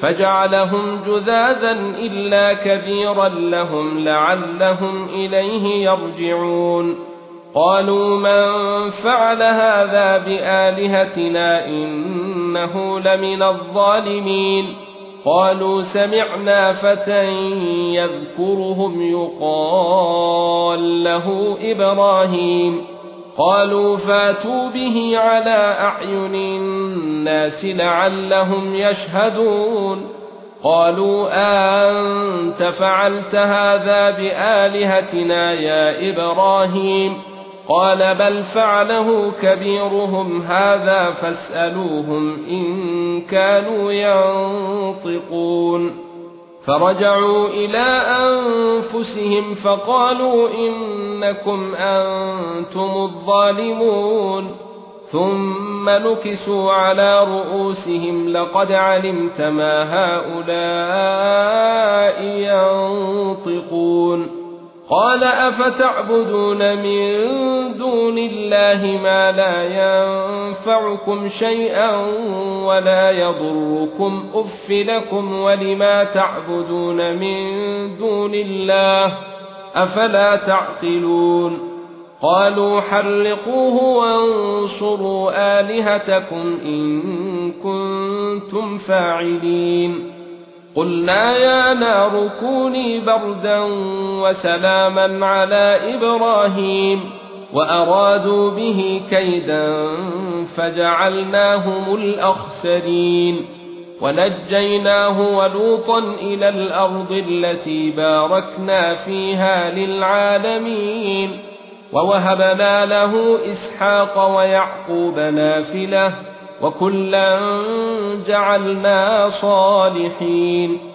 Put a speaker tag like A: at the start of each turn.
A: فجعلهم جذاذا إلا كبيرا لهم لعلهم إليه يرجعون قالوا من فعل هذا بآلهتنا إنه لمن الظالمين قالوا سمعنا فتى يذكرهم يقال له إبراهيم قالوا فاتوا به على أعين الناس لعلهم يشهدون قالوا أنت فعلت هذا بآلهتنا يا إبراهيم قال بل فعله كبيرهم هذا فاسألوهم إن كانوا ينطقون فرجعوا إلى أنفسهم فقالوا إنكم أنتم الظالمون ثم نكسوا على رؤوسهم لقد علمت ما هؤلاء ينطقون قال أفتعبدون من دون الله ما لا ينفعكم شيئا ولا يضركم أف لكم ولما تعبدون من دون الله أفلا تعقلون قالوا حرقوه وانصروا آلهتكم إن كنتم فاعلين قلنا يا نار كوني بردا وسلاما على إبراهيم وأرادوا به كيدا فجعلناهم الأخسرين ونجيناه ولوطا إلى الأرض التي باركنا فيها للعالمين ووهبنا له إسحاق ويعقوب نافلة وكلا جعلنا صالحين